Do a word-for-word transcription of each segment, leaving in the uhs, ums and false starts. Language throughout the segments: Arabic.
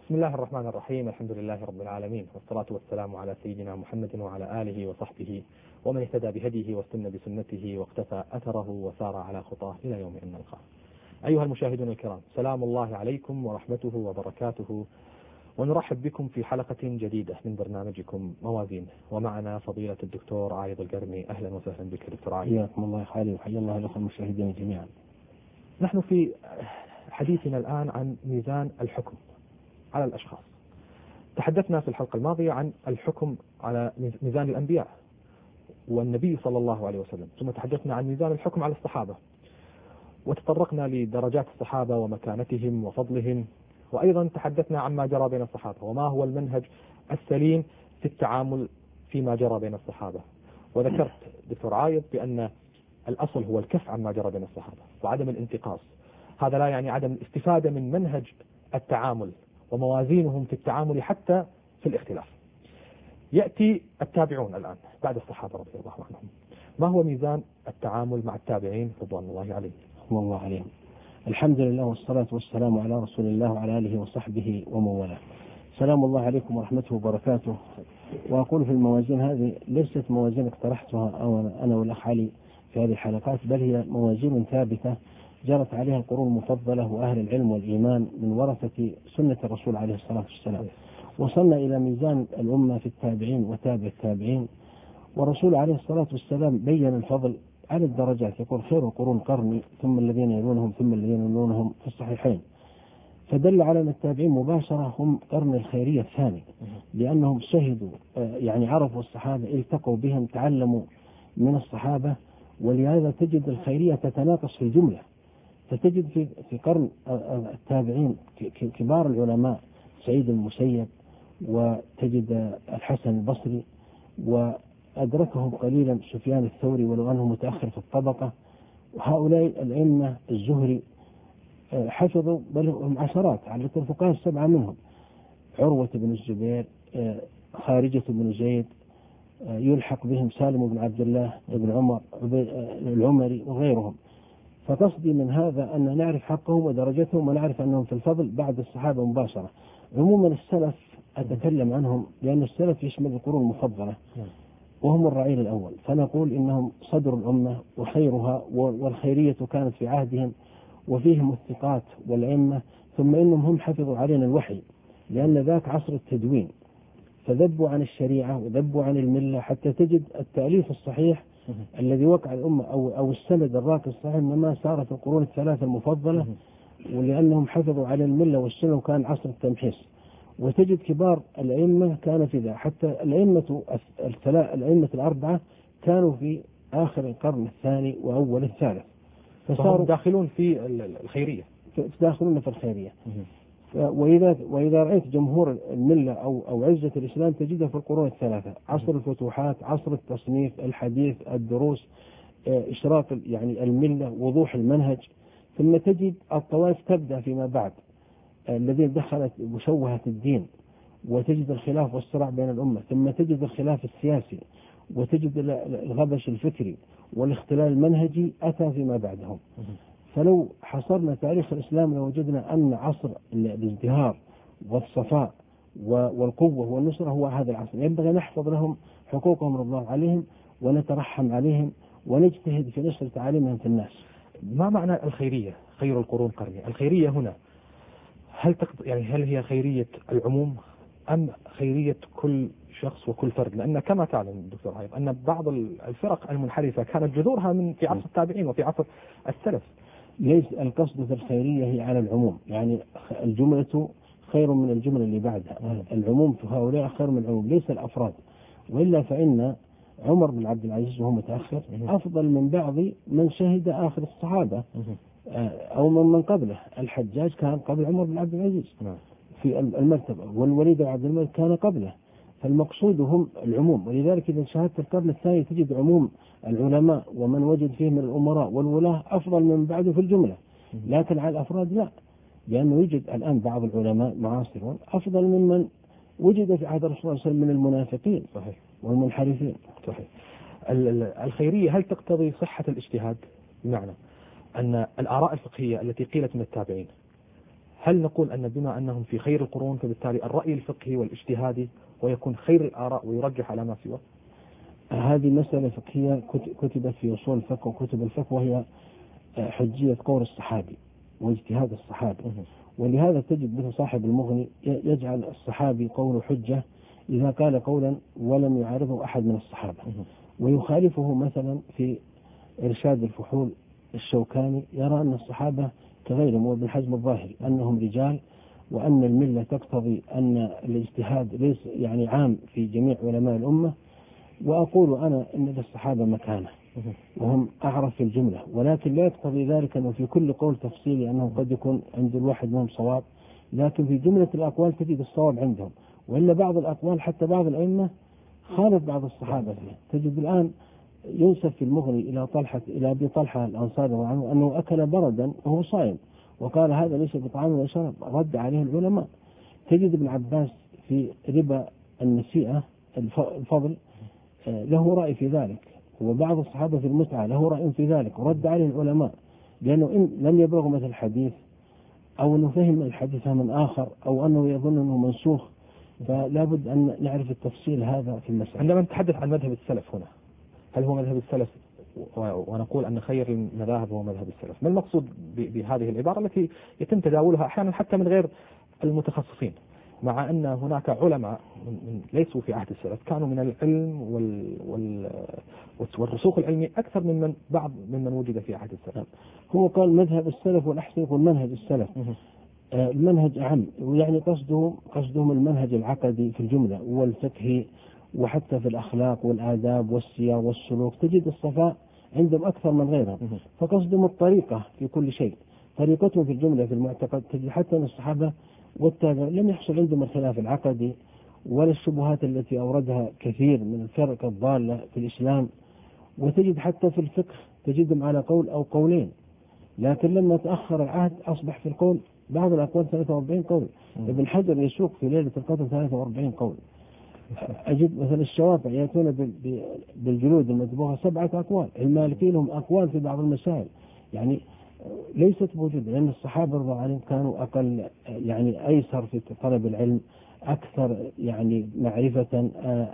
بسم الله الرحمن الرحيم. الحمد لله رب العالمين، والصلاة والسلام على سيدنا محمد وعلى آله وصحبه ومن اهتدى بهديه واستنى بسنته واقتفى أثره وسار على خطاه إلى يوم أن نلقاه. أيها المشاهدون الكرام، سلام الله عليكم ورحمته وبركاته، ونرحب بكم في حلقة جديدة من برنامجكم موازين، ومعنا فضيلة الدكتور عايض القرني. أهلا وسهلا بك دكتور عايض. حياكم الله خالي، وحيا الله لكم المشاهدين جميعا. نحن في حديثنا الآن عن ميزان الحكم على الأشخاص. تحدثنا في الحلقة الماضية عن الحكم على ميزان الأنبياء والنبي صلى الله عليه وسلم، ثم تحدثنا عن ميزان الحكم على الصحابة، وتطرقنا لدرجات الصحابة ومكانتهم وفضلهم، وأيضا تحدثنا عما جرى بين الصحابة وما هو المنهج السليم في التعامل فيما جرى بين الصحابة. وذكرت دكتور عايض بأن الأصل هو الكف عما جرى بين الصحابة وعدم الانتقاص. هذا لا يعني عدم الاستفادة من منهج التعامل وموازينهم في التعامل حتى في الاختلاف. يأتي التابعون الآن بعد الصحابة رضي الله عنهم، ما هو ميزان التعامل مع التابعين رضوان الله عليهم؟ رضوان الله عليهم. الحمد لله والصلاة والسلام على رسول الله وعلى آله وصحبه ومن والاه. سلام الله عليكم ورحمته وبركاته. وأقول في الموازين هذه ليست موازين اقترحتها أو أنا والأخ علي في هذه الحلقات، بل هي موازين ثابتة جرت عليها القرون المفضلة وأهل العلم والإيمان من ورثة سنة الرسول عليه الصلاة والسلام. وصلنا إلى ميزان الأمة في التابعين وتابع التابعين، والرسول عليه الصلاة والسلام بين الفضل على الدرجات، يقول خير القرون قرني ثم الذين يلونهم ثم الذين يلونهم في الصحيحين. فدل على أن التابعين مباشرة هم قرن الخيرية الثاني، لأنهم شهدوا يعني عرفوا الصحابة، التقوا بهم، تعلموا من الصحابة، ولهذا تجد الخيرية تتناقص في الجملة. فتجد في في قرن التابعين كبار العلماء سعيد المسيب، وتجد الحسن البصري، وأدركهم قليلا سفيان الثوري ولو أنه متأخر في الطبقة. وهؤلاء الأئمة الزهري حفظوا بل هم عشرات على الفقهاء السبعة منهم، عروة بن الزبير، خارجة بن زيد، يلحق بهم سالم بن عبد الله بن عمر العمري وغيرهم. فقصدي من هذا أن نعرف حقهم ودرجتهم ونعرف أنهم في الفضل بعد الصحابة مباشرة. عموما السلف أتكلم عنهم لأن السلف يشمل القرون المفضلة وهم الرعيل الأول، فنقول إنهم صدر الأمة وخيرها، والخيرية كانت في عهدهم وفيهم الثقات والأئمة، ثم إنهم هم حفظوا علينا الوحي لأن ذاك عصر التدوين، فذبوا عن الشريعة وذبوا عن الملة، حتى تجد التأليف الصحيح الذي وقع الأمة أو أو السند الراقي الصحيح إنما صار في القرون الثلاثة المفضلة، ولأنهم حفظوا على الملة والسنة وكان عصر التمحيص. وتجد كبار الأئمة كان في ذا، حتى الأئمة الأئمة الأربعة كانوا في آخر القرن الثاني وأول الثالث، فصاروا داخلون في الخيرية، داخلون في الخيرية. وإذا وإذا رأيت جمهور الملة أو أو عزة الإسلام تجدها في القرون الثلاثة، عصر الفتوحات، عصر التصنيف، الحديث، الدروس، إشراق يعني الملة، وضوح المنهج. ثم تجد الطوائف تبدأ فيما بعد الذين دخلت وشوهت الدين، وتجد الخلاف والصراع بين الأمة، ثم تجد الخلاف السياسي، وتجد الغبش الفكري والاختلال المنهجي أتى فيما بعدهم. فلو حصرنا تاريخ الإسلام لوجدنا أن عصر الازدهار والصفاء والقوة والنصرة هو هذا العصر. ينبغي نحفظ لهم حقوقهم رضي الله عليهم، ونترحم عليهم، ونجتهد في نشر تعاليمهم في الناس. ما معنى الخيرية؟ خير القرون قرني. الخيرية هنا هل تقض... يعني هل هي خيرية العموم أم خيرية كل شخص وكل فرد؟ لأن كما تعلم دكتور عايض أن بعض الفرق المنحرفة كانت جذورها من في عصر التابعين وفي عصر السلف. ليس القصد في الخيرية هي على العموم، يعني الجملة خير من الجملة اللي بعدها، العموم في هؤلاء خير من العموم، ليس الأفراد. وإلا فإن عمر بن عبد العزيز وهو متأخر أفضل من بعض من شهد آخر الصحابة أو من من قبله. الحجاج كان قبل عمر بن عبد العزيز في المرتبة، والوليد بن عبد الملك كان قبله. فالمقصود هم العموم، ولذلك إذا شاهدت القرن الثاني تجد عموم العلماء ومن وجد فيه من الأمراء والولاة أفضل من بعده في الجملة، لكن على الأفراد لا، لأنه يوجد الآن بعض العلماء معاصرون أفضل ممن وجد في عهد الرسول صلى الله عليه وسلم من المنافقين صحيح والمنحرفين. صحيح. الخيرية هل تقتضي صحة الاجتهاد؟ بمعنى أن الآراء الفقهية التي قيلت من التابعين هل نقول أن بما أنهم في خير القرون فبالتالي الرأي الفقهي والاجتهادي ويكون خير الآراء ويرجح على ما سواه؟ هذه مسألة فقهية كتبت في أصول الفقه وكتب الفقه، وهي حجية قول الصحابي واجتهاد الصحابي. ولهذا تجد مثل صاحب المغني يجعل الصحابي قوله حجة إذا قال قولا ولم يعارضه أحد من الصحابة، ويخالفه مثلا في إرشاد الفحول الشوكاني يرى أن الصحابة كغيرهم، وابن حزم الظاهري أنهم رجال، وأن الملة تقتضي أن الاجتهاد ليس يعني عام في جميع علماء الأمة. وأقول أنا إن للصحابة مكانة وهم أعرف في الجملة، ولكن لا يقتضي ذلك أنه في كل قول تفصيلي أنه قد يكون عند الواحد منهم صواب، لكن في جملة الأقوال تجد الصواب عندهم. وإلا بعض الأقوال حتى بعض الأئمة خالف بعض الصحابة فيه. تجد الآن ينسب في المغني إلى طلحة إلى أبي طلحة الأنصاري عنه أنه أكل بردا وهو صائم، وقال هذا ليس بطعام ولا شراب، رد عليه العلماء. تجد ابن عباس في ربا النسيئة الفضل له رأي في ذلك، وبعض الصحابة في المتعة له رأي في ذلك، ورد عليه العلماء، لأنه إن لم يبلغ مثل الحديث أو أنه فهم الحديث من آخر أو أنه يظن أنه منسوخ، فلا بد أن نعرف التفصيل هذا في المسألة. عندما نتحدث عن مذهب السلف هنا، هل هو مذهب السلف ونقول أن خير المذاهب هو مذهب السلف؟ ما المقصود بهذه العبارة التي يتم تداولها أحيانا حتى من غير المتخصصين، مع أن هناك علماء من ليسوا في عهد السلف كانوا من العلم وال وال والرسوخ العلمي أكثر من من بعض ممن وجد في عهد السلف؟ هو قال مذهب السلف، والأحسن يقول منهج السلف. آه المنهج أعم، ويعني قصدهم قصدهم المنهج العقدي في الجملة والفقهي، وحتى في الأخلاق والآداب والسير والسلوك تجد الصفاء عندهم أكثر من غيرهم. فقصدهم الطريقة في كل شيء، طريقتهم في الجملة في المعتقد. تجد حتى أن الصحابة والتابعين لم يحصل عندهم الخلاف العقدي ولا الشبهات التي أوردها كثير من الفرق الضالة في الإسلام. وتجد حتى في الفقه تجدهم على قول أو قولين، لكن لما تأخر العهد أصبح في القول بعض الأقوال ثلاثة وأربعين قول. ابن حجر يسوق في ليلة القدر ثلاثة وأربعين قول. أجد مثلا الشوافع يأتون بالجلود المدبوغة سبعة أقوال. المالكي لهم أقوال في بعض المسائل، يعني ليست موجودة، لأن الصحابة رضي الله عنهم كانوا أقل يعني أيسر في طلب العلم، أكثر يعني معرفة،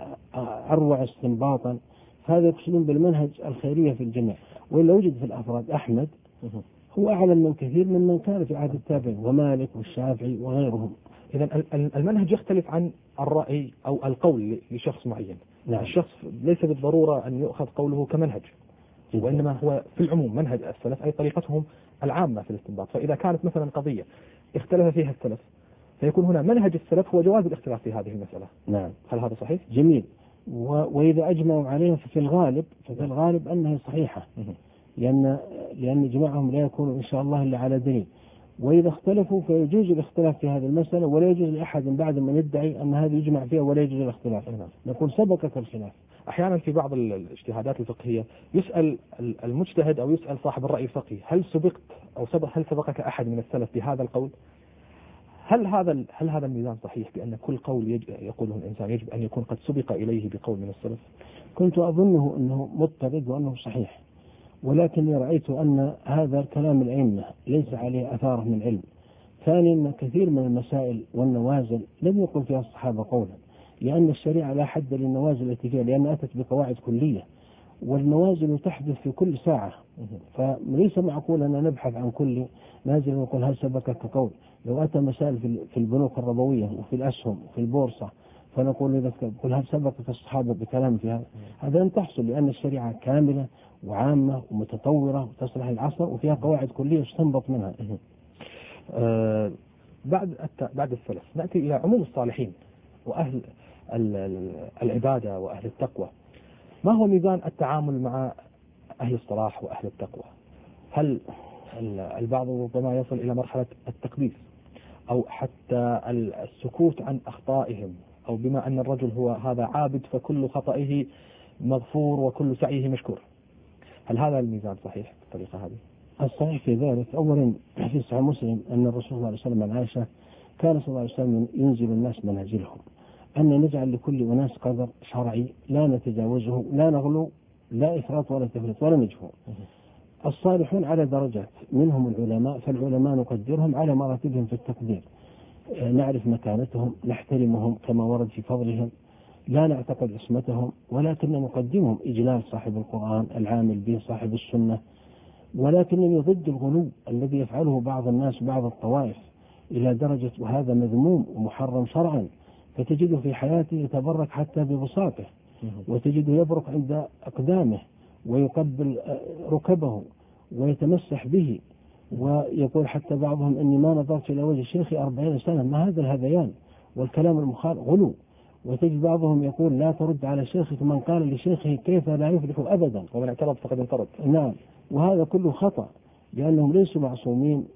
أروع استنباطا. هذا يقصدون بالمنهج الخيرية في الجميع. وإلا وجد في الأفراد أحمد هو أعلم من كثير من من كان في عهد التابعين، ومالك والشافعي وغيرهم. إذا المنهج يختلف عن الرأي أو القول لشخص معين. نعم. الشخص ليس بالضرورة أن يؤخذ قوله كمنهج، وإنما هو في العموم منهج السلف أي طريقتهم العامة في الاستنباط. فإذا كانت مثلا قضية اختلف فيها السلف فيكون هنا منهج السلف هو جواز الاختلاف في هذه المسألة. نعم. هل هذا صحيح؟ جميل. وإذا أجمعوا عليها ففي الغالب ففي الغالب أنها صحيحة، لأن لأن جماعهم لا يكون إن شاء الله إلا على دليل. وإذا اختلفوا فيجوز الاختلاف في هذه المسألة، ولا يجوز لأحد بعد من يدعي أن هذا يجمع فيها ولا يجوز الاختلاف. نقول سبقك الخلاف. أحيانا في بعض الاجتهادات الفقهية يسأل المجتهد أو يسأل صاحب الرأي الفقهي هل سبقت أو سبق هل سبقك أحد من السلف بهذا القول؟ هل هذا هل هذا الميزان صحيح بأن كل قول يقوله الإنسان يجب أن يكون قد سبق إليه بقول من السلف؟ كنت أظنه أنه مضطرد وأنه صحيح، ولكني رأيت أن هذا الكلام الأئمة ليس عليه أثاره من علم. ثانيا أن كثير من المسائل والنوازل لم يقل فيها الصحابة قولا، لأن الشريعة لا حد للنوازل التي فيها، لأن أتت بقواعد كلية، والنوازل تحدث في كل ساعة. فليس معقول أن نبحث عن كل نازل ونقول هل سبقك قول. لو أتى مسائل في البنوك الربوية وفي الأسهم وفي البورصة فنقول إذا قل هل سبقك الصحابة بكلام في هذا؟ هذا لن تحصل، لأن الشريعة كاملة وعامة ومتطورة وتصلح العصر وفيها قواعد كلية يستنبط منها. أه بعد بعد السلف نأتي إلى عموم الصالحين وأهل العبادة وأهل التقوى. ما هو ميزان التعامل مع أهل الصلاح وأهل التقوى؟ هل البعض ربما يصل إلى مرحلة التقديس أو حتى السكوت عن أخطائهم، أو بما أن الرجل هو هذا عابد فكل خطئه مغفور وكل سعيه مشكور؟ هل هذا الميزان صحيح بالطريقة هذه؟ الصحيح في ذلك أولا في صحيح مسلم أن الرسول صلى الله عليه وسلم عن عائشة كان صلى الله عليه وسلم ينزل الناس منهجهم، أن نجعل لكل أناس قدر شرعي لا نتجاوزه، لا نغلو لا إفراط ولا تفريط ولا نجفو. الصالحون على درجات، منهم العلماء، فالعلماء نقدرهم على مراتبهم في التقدير، نعرف مكانتهم، نحترمهم كما ورد في فضلهم، لا نعتقد عصمتهم، ولكن نقدمهم إجلال صاحب القرآن العامل به صاحب السنة، ولكنني ضد الغلو الذي يفعله بعض الناس بعض الطوائف إلى درجة وهذا مذموم ومحرم شرعا، فتجده في حياته يتبرك حتى ببساطه، وتجده يبرك عند أقدامه ويقبل ركبه ويتمسح به، ويقول حتى بعضهم إني ما نظرت إلى وجه شيخي أربعين سنة. ما هذا الهذيان والكلام المخالف؟ غلو. وتجد بعضهم يقول لا ترد على شيخك من قال لشيخه كيف لا يفلح أبدا، ومن اعترض فقد انطرد. نعم، وهذا كله خطأ، لأنهم ليسوا معصومين،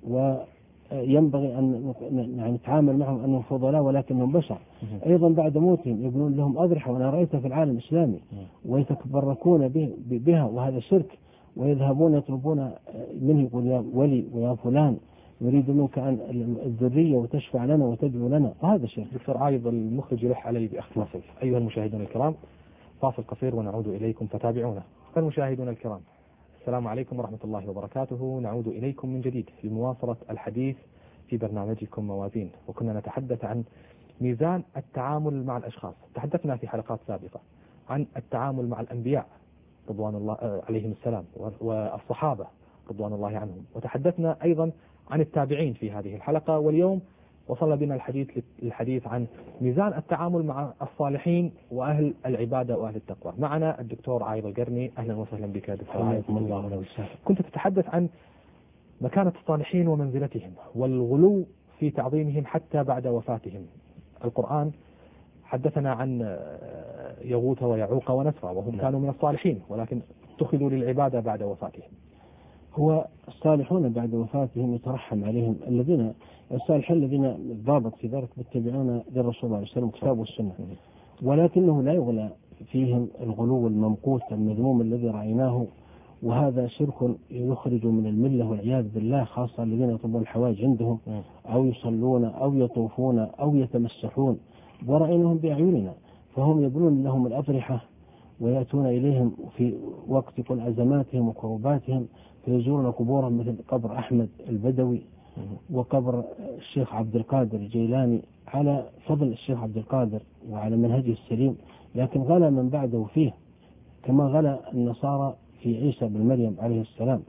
وينبغي أن يعني نتعامل معهم أنهم فضلاء ولكنهم بشر. أيضا بعد موتهم يبنون لهم أضرحة، وأنا رأيتها في العالم الإسلامي، ويتبركون بها، وهذا شرك، ويذهبون يطلبون منه يقول يا ولي ويا فلان نريد منك أن الذرية وتشفع لنا وتدعو لنا، وهذا شرك. دكتور عايض المخرج يلح علي بأخ نصف. أيها المشاهدون الكرام، فاصل قصير ونعود إليكم فتابعونا. المشاهدون الكرام، السلام عليكم ورحمة الله وبركاته. نعود إليكم من جديد لمواصلة الحديث في برنامجكم موازين، وكنا نتحدث عن ميزان التعامل مع الأشخاص. تحدثنا في حلقات سابقة عن التعامل مع الأنبياء رضوان الله عليهم السلام والصحابة رضوان الله عنهم، وتحدثنا أيضا عن التابعين في هذه الحلقة، واليوم وصل بنا الحديث للحديث عن ميزان التعامل مع الصالحين وأهل العبادة وأهل التقوى. معنا الدكتور عايض القرني. أهلا وسهلا بك دكتور عايض. كنت تتحدث عن مكانة الصالحين ومنزلتهم والغلو في تعظيمهم حتى بعد وفاتهم. القرآن حدثنا عن يغوث ويعوق ونسرا، وهم كانوا من الصالحين ولكن اتخذوا للعبادة بعد وفاتهم. هو الصالحون بعد وفاتهم يترحم عليهم، الذين الصالحين الذين ضابط في ذلك يتبعون للرسول صلى الله عليه وسلم الكتاب والسنة، ولكنه لا يغلى فيهم الغلو الممقوت المذموم الذي رأيناه، وهذا شرك يخرج من الملة والعياذ بالله، خاصة الذين يطلبون الحوائج عندهم أو يصلون أو يطوفون أو يتمسحون، ورأيناهم بأعيننا، فهم يبنون لهم الأضرحة ويأتون إليهم في وقت كل أزماتهم وكروباتهم، فيزورون قبورهم مثل قبر أحمد البدوي وقبر الشيخ عبد القادر الجيلاني على فضل الشيخ عبد القادر وعلى منهجه السليم، لكن غلا من بعده فيه كما غلا النصارى في عيسى بن مريم عليه السلام.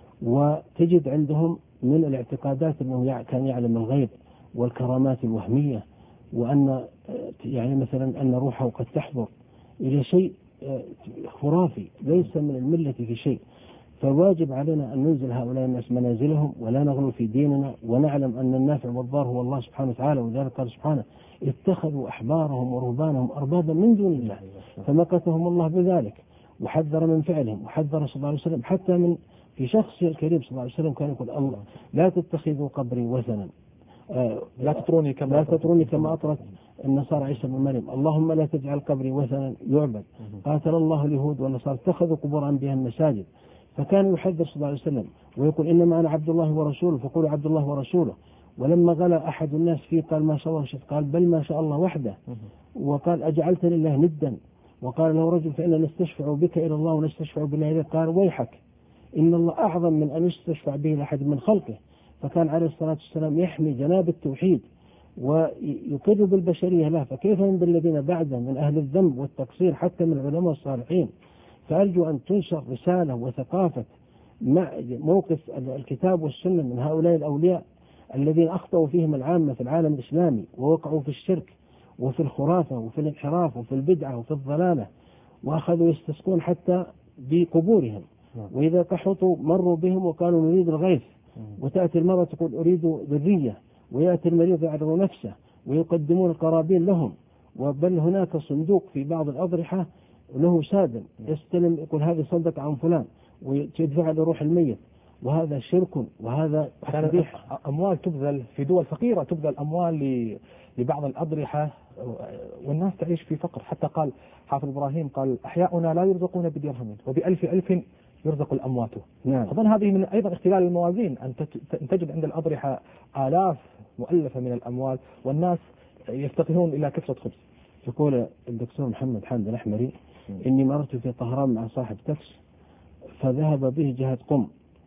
وتجد عندهم من الاعتقادات أنه كان يعلم الغيب والكرامات الوهمية، وأن يعني مثلا أن روحه قد تحضر إلى شيء خرافي ليس من الملة في شيء. فواجب علينا أن ننزل هؤلاء الناس منازلهم ولا نغلو في ديننا، ونعلم أن النافع والضار هو الله سبحانه وتعالى، وذلك قال سبحانه اتخذوا أحبارهم ورهبانهم أربابا من دون الله فمقتهم الله بذلك، وحذر من فعلهم، وحذر صلى الله عليه وسلم حتى من في شخص الكريم صلى الله عليه وسلم كان يقول الله لا تتخذوا قبري وثنا، آه لا تطروني كما لا تطروني كما أطرت النصارى عيسى بن مريم، اللهم لا تجعل قبري وثنا يعبد، قاتل الله اليهود والنصارى اتخذوا قبور أنبيائهم مساجد. فكان يحذر صلى الله عليه وسلم ويقول إنما أنا عبد الله ورسوله فقولوا عبد الله ورسوله. ولما غلا أحد الناس فيه قال ما شاء الله شد، قال بل ما شاء الله وحده، وقال أجعلتني الله ندا، وقال له رجل فإنا نستشفع بك إلى الله ونستشفع بالله إليك، قال ويحك إن الله أعظم من أن يستشفع به لأحد من خلقه. فكان عليه الصلاة والسلام يحمي جناب التوحيد ويقر بالبشرية له، فكيف من بالذين بعده من أهل الذنب والتقصير حتى من العلماء الصالحين. فأرجو أن تنشر رسالة وثقافة مع موقف الكتاب والسنة من هؤلاء الأولياء الذين أخطأوا فيهم العامة في العالم الإسلامي، ووقعوا في الشرك وفي الخرافة وفي الانحراف وفي البدعة وفي الضلالة، وأخذوا يستسقون حتى بقبورهم، وإذا قحطوا مروا بهم وقالوا نريد الغيث، وتأتي المرأة تقول أريد ذرية، ويأتي المريض يعرض نفسه ويقدمون القرابين لهم، وبل هناك صندوق في بعض الأضرحة له سادن يستلم يقول هذه صدق عن فلان ويدفع لروح الميت، وهذا شرك وهذا تقبيح. أموال تبذل في دول فقيرة، تبذل أموال لبعض الأضرحة والناس تعيش في فقر. حتى قال حافظ إبراهيم قال أحياؤنا لا يرزقون بدرهم وبألف ألف يرزق الأموات. نعم. أظن هذه من أيضا اختلال الموازين، أن تجد عند الأضرحة آلاف مؤلفة من الأموال والناس يفتقرون إلى كسرة خبز. يقول الدكتور محمد حامد الأحمري إني مررت في طهران مع صاحب تاكس فذهب به جهة قم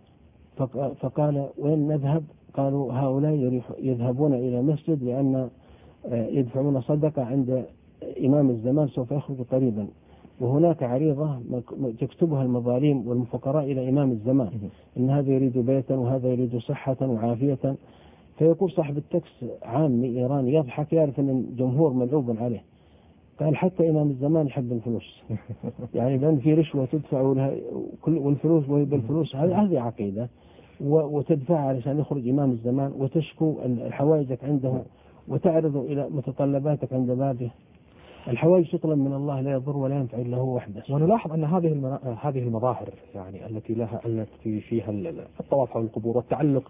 فقال وين نذهب؟ قالوا هؤلاء يذهبون إلى مسجد لأن يدفعون صدقة عند إمام الزمان سوف يخرج قريبا، وهناك عريضة تكتبها المظالم والمفقراء إلى إمام الزمان إن هذا يريد بيتا وهذا يريد صحة وعافية. فيقول صاحب التكس عامي إيراني يضحك، يعرف أن الجمهور ملعوب عليه، قال حتى إمام الزمان يحب الفلوس يعني لأن في رشوة تدفع والفلوس بالفلوس، هذه عقيدة وتدفع علشان يخرج إمام الزمان وتشكو الحوائجك عنده وتعرض إلى متطلباتك عند بابه. الحوائج تطلب من الله لا يضر ولا ينفع إلا هو وحده. ونلاحظ أن هذه هذه المظاهر يعني التي لها التي فيها الطواف حول القبور والتعلق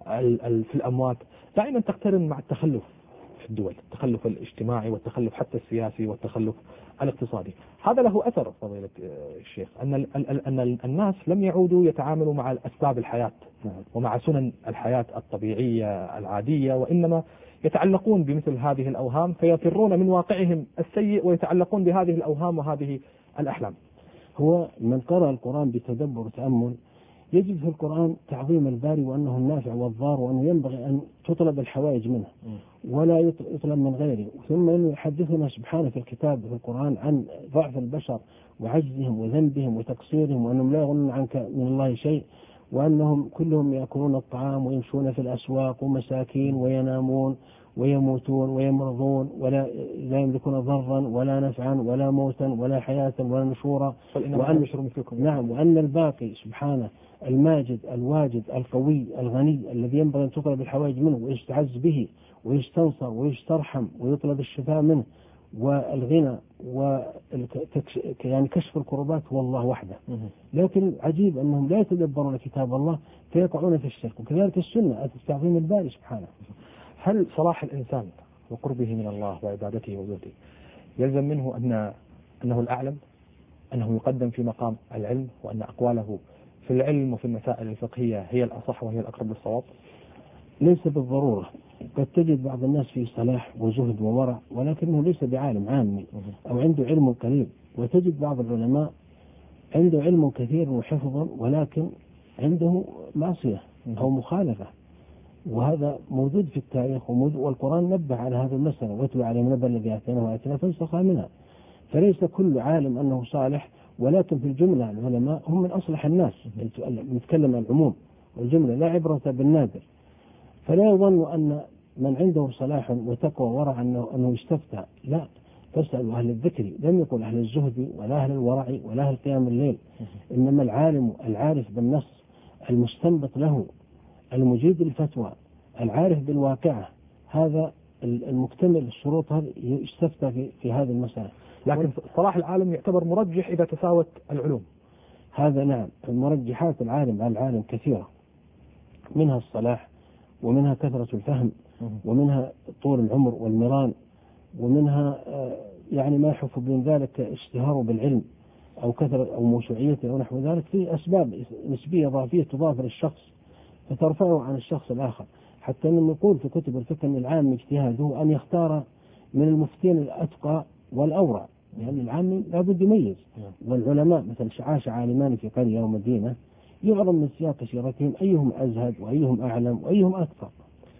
في الأموات دائما تقترن مع التخلف في الدول، التخلف الاجتماعي والتخلف حتى السياسي والتخلف الاقتصادي. هذا له أثر فضيلة الشيخ أن أن الناس لم يعودوا يتعاملوا مع أسباب الحياة ومع سنن الحياة الطبيعية العادية، وإنما يتعلقون بمثل هذه الأوهام فيفرون من واقعهم السيء ويتعلقون بهذه الأوهام وهذه الأحلام. هو من قرأ القرآن بتدبر وتأمل يجد في القرآن تعظيم الباري وأنه النافع والضار، وأنه ينبغي أن تطلب الحوائج منه ولا يطلب من غيره. ثم أنه يحدثنا سبحانه في الكتاب في القرآن عن ضعف البشر وعجزهم وذنبهم وتقصيرهم، وأنهم لا يغنون عنك من الله شيء، وأنهم كلهم يأكلون الطعام ويمشون في الأسواق ومساكين وينامون ويموتون ويمرضون ولا لا يملكون ضرا ولا نفعا ولا موتا ولا حياة ولا نشورا، وأن نعم وأن الباقي سبحانه الماجد الواجد القوي الغني الذي ينبغي أن تطلب الحوائج منه ويستعز به ويستنصر ويسترحم ويطلب الشفاء منه والغنى و يعني كشف الكربات هو الله وحده. لكن عجيب أنهم لا يتدبرون كتاب الله فيقعون في الشرك. وكذلك السنة تعظيم الباري سبحانه. هل صلاح الإنسان وقربه من الله وعبادته وزهده يلزم منه أن أنه الأعلم، أنه يقدم في مقام العلم، وأن أقواله في العلم وفي المسائل الفقهية هي الأصح وهي الأقرب للصواب؟ ليس بالضرورة. قد تجد بعض الناس في صلاح وزهد وورع ولكنه ليس بعالم عامي أو عنده علم قليل، وتجد بعض العلماء عنده علم كثير وحفظ ولكن عنده معصية أو مخالفة، وهذا موجود في التاريخ والقرآن نبه على هذا المسألة واتلو عليهم نبأ الذي آتيناه آياتنا فانسخ منها. فليس كل عالم أنه صالح، ولكن في الجملة العلماء هم من أصلح الناس. نتكلم عن العموم والجملة، لا عبرة بالنادر. فلا يظن أن من عنده صلاح وتقوى ورع أنه, أنه يستفتى، لا، فاسألوا أهل الذكر. لم يقل أهل الزهد ولا أهل الورع ولا أهل قيام الليل، إنما العالم العارف بالنص المستنبط له المجيد للفتوى العارف بالواقعة، هذا المكتمل الشروط هذه يستفتى في, في هذه المسألة. لكن صلاح العالم يعتبر مرجح إذا تساوت العلوم. هذا نعم، المرجحات العالم على العالم كثيرة، منها الصلاح ومنها كثرة الفهم ومنها طول العمر والمران، ومنها يعني ما يحف من ذلك اشتهاره بالعلم أو كثرة أو موسوعيته أو نحو ذلك. في أسباب نسبية ضعفية تضاف للشخص فترفعه عن الشخص الآخر، حتى أنه نقول في كتب الفقه أن العام اجتهاده أن يختار من المفتين الأتقى والأورع، يعني العام لابد يميز. والعلماء مثل عاش عالمان في قرية ومدينة يعلم من سياق سيرتهم أيهم أزهد وأيهم أعلم وأيهم أكثر.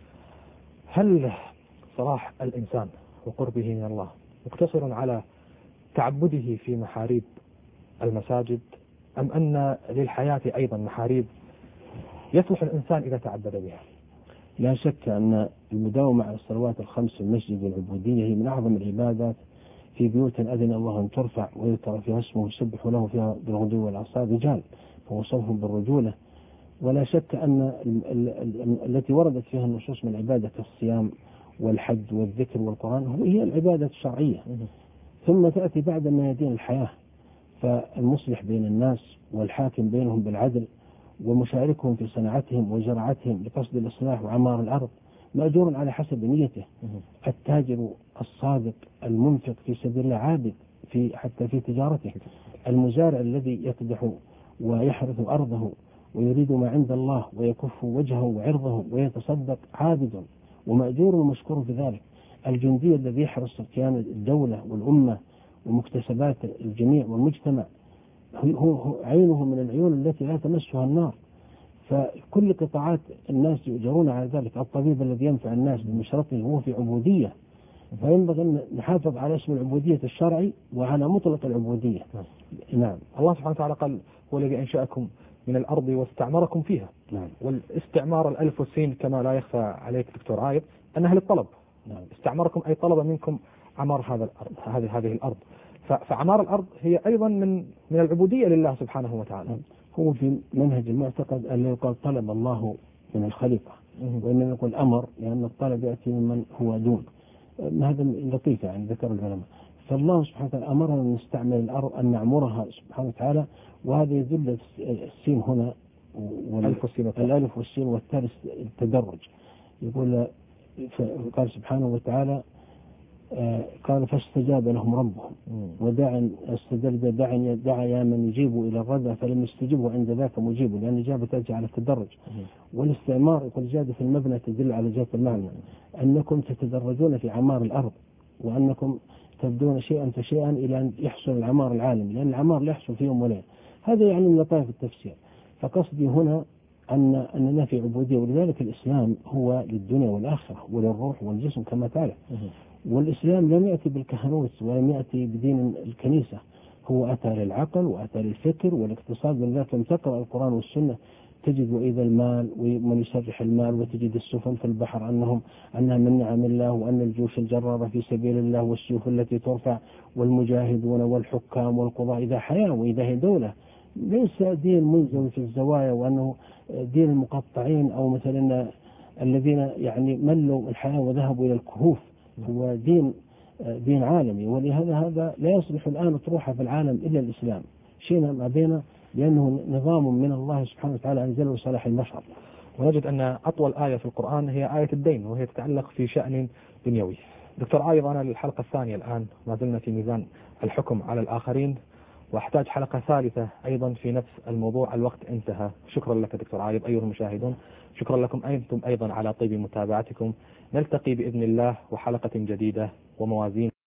هل صلاح الإنسان وقربه من الله مقتصر على تعبده في محاريب المساجد، أم أن للحياة أيضا محاريب يصلح الإنسان إذا تعبد بها؟ لا شك أن المداومة على الصلوات الخمس في المسجد والعبودية هي من أعظم العبادات في بيوت أذن الله أن ترفع ويذكر فيها اسمه يسبح له فيها بالغدو والعصال رجال فوصفهم بالرجولة. ولا شك أن ال ال ال التي وردت فيها النصوص من عبادة الصيام والحج والذكر والقرآن هي العبادة الشرعية. ثم تأتي بعد ميادين الحياة، فالمصلح بين الناس والحاكم بينهم بالعدل ومشاركهم في صناعتهم وزراعتهم لقصد الإصلاح وعمار الأرض مأجور على حسب نيته. التاجر الصادق المنفق في سبيل الله عابد في حتى في تجارته. المزارع الذي يقدح ويحرث أرضه ويريد ما عند الله ويكف وجهه وعرضه ويتصدق عابد ومأجور ومشكور في ذلك. الجندي الذي يحرص كيان الدولة والأمة ومكتسبات الجميع والمجتمع هو عينه من العيون التي لا تمسها النار. فكل قطاعات الناس يؤجرون على ذلك. الطبيب الذي ينفع الناس بمشرطه هو في عبودية، فينبغي أن نحافظ على اسم العبودية الشرعي وعلى مطلق العبودية. نعم. نعم. الله سبحانه وتعالى قال هو الذي أنشأكم من الأرض واستعمركم فيها. نعم. والاستعمار الألف والسين كما لا يخفى عليك دكتور عايض أنها للطلب. نعم. استعمركم أي طلب منكم عمار هذا الأرض، هذه هذه الأرض. فعمار الأرض هي أيضا من من العبودية لله سبحانه وتعالى. نعم. هو في منهج المعتقد أن يقال طلب الله من الخليقة، وإنما يقول أمر لأن الطلب يأتي ممن هو دون. هذا لطيف يعني ذكر العلماء. فالله سبحانه وتعالى أمرنا أن نستعمل الأرض أن نعمرها سبحانه وتعالى، وهذا يدل السين هنا والألف والسين والثالث التدرج. يقول قال سبحانه وتعالى قال فاستجاب لهم ربهم وداعا استدل داعا دعا من يجيبوا إلى الردى فلم يستجيبوا عند ذاك مجيبوا، لأن الإجابة تأتي على التدرج. والاستعمار يقول زاد في المبنى تدل على زيادة المعنى، أنكم تتدرجون في عمار الأرض وأنكم تبدون شيئا فشيئا إلى أن يحصل العمار العالمي، لأن العمار لا يحصل في يوم وليلة. هذا يعني من لطائف التفسير. فقصدي هنا أن أننا في عبودية، ولذلك الإسلام هو للدنيا والآخرة وللروح والجسم كما تعرف. والإسلام لم يأتي بالكهنوت ولم يأتي بدين الكنيسة، هو أتى للعقل وأتى للفكر والاقتصاد. ولذلك لم تقرأ القرآن والسنة تجد وإذا المال ومن يسرح المال، وتجد السفن في البحر أنهم أنها من نعم الله، وأن الجيوش الجرارة في سبيل الله والسيوف التي ترفع والمجاهدون والحكام والقضاء إذا حياة وإذا هي دولة. ليس دين منزوي في الزوايا وأنه دين المقطعين أو مثلا الذين يعني ملوا الحياة وذهبوا إلى الكهوف. هو دين دين عالمي، ولهذا هذا لا يصلح الآن تروح في العالم إلا الإسلام. شيء ما بينه لأنه نظام من الله سبحانه وتعالى أنزله صلاح البشر. ونجد أن أطول آية في القرآن هي آية الدين، وهي تتعلق في شأن دنيوي. دكتور عايض، أنا للحلقة الثانية الآن ما زلنا في ميزان الحكم على الآخرين، واحتاج حلقة ثالثة أيضا في نفس الموضوع. الوقت انتهى. شكرا لك دكتور عايض. أيها المشاهدون، شكرا لكم أنتم أيضا على طيب متابعتكم. نلتقي بإذن الله وحلقة جديدة وموازين